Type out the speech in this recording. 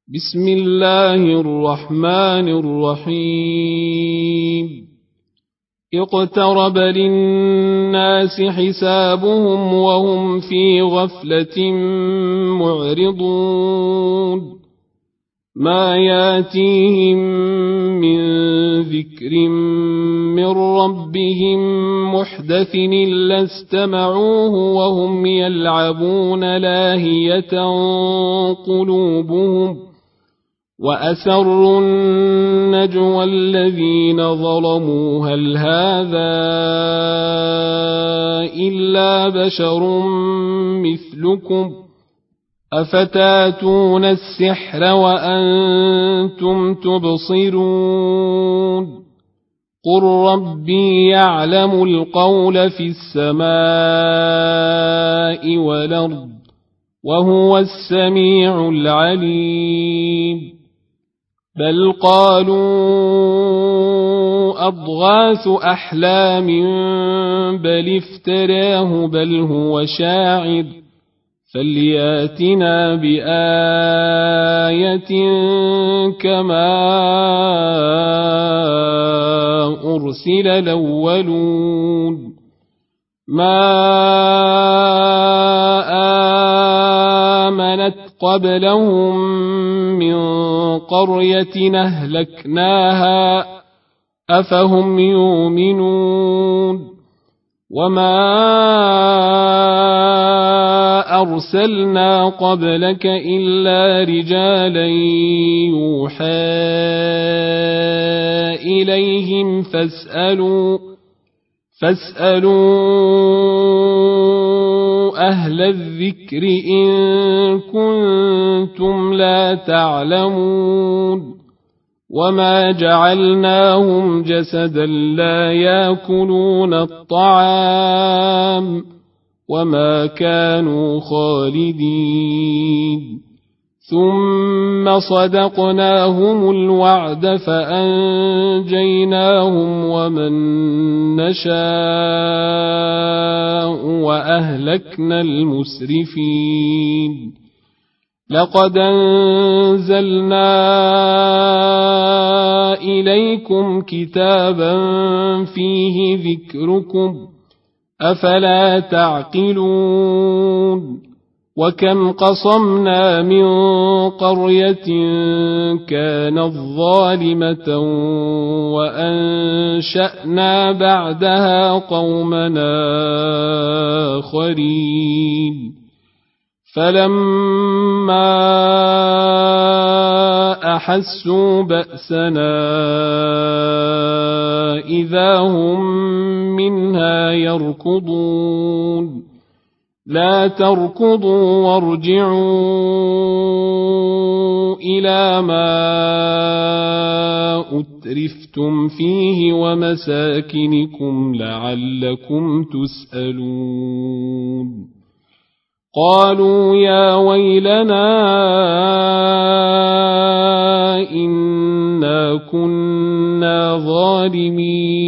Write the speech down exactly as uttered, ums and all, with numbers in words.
بسم الله الرحمن الرحيم اقترب للناس حسابهم وهم في غفلة معرضون ما ياتيهم من ذكر من ربهم محدث إلا استمعوه وهم يلعبون لاهية قلوبهم وأسروا النجوى الذين ظلموا هل هذا إلا بشر مثلكم أفتاتون السحر وأنتم تبصرون قل ربي يعلم القول في السماء والأرض وهو السميع العليم بل قالوا أضغاث أحلام بل افتراه بل هو شاعر فلياتنا بآية كما أرسل الأولون ما آمنت قبلهم من قرية أهلكناها أفهم يؤمنون وما أرسلنا قبلك إلا رجالا يوحى إليهم فاسألوا فاسألوا أهل الذكر إن كنتم لا تعلمون وما جعلناهم جسدا لا يأكلون الطعام وما كانوا خالدين ثم صدقناهم الوعد فأنجيناهم ومن نشاء وأهلكنا المسرفين لقد أنزلنا إليكم كتابا فيه ذكركم أفلا تعقلون وكم قصمنا من قرية كانت ظالمة وأنشأنا بعدها قومنا آخرين فلما أحسوا بأسنا إذا هم منها يركضون لا تركضوا وارجعوا إلى ما أترفتم فيه ومساكنكم لعلكم تسألون قالوا يا ويلنا إنا كنا ظالمين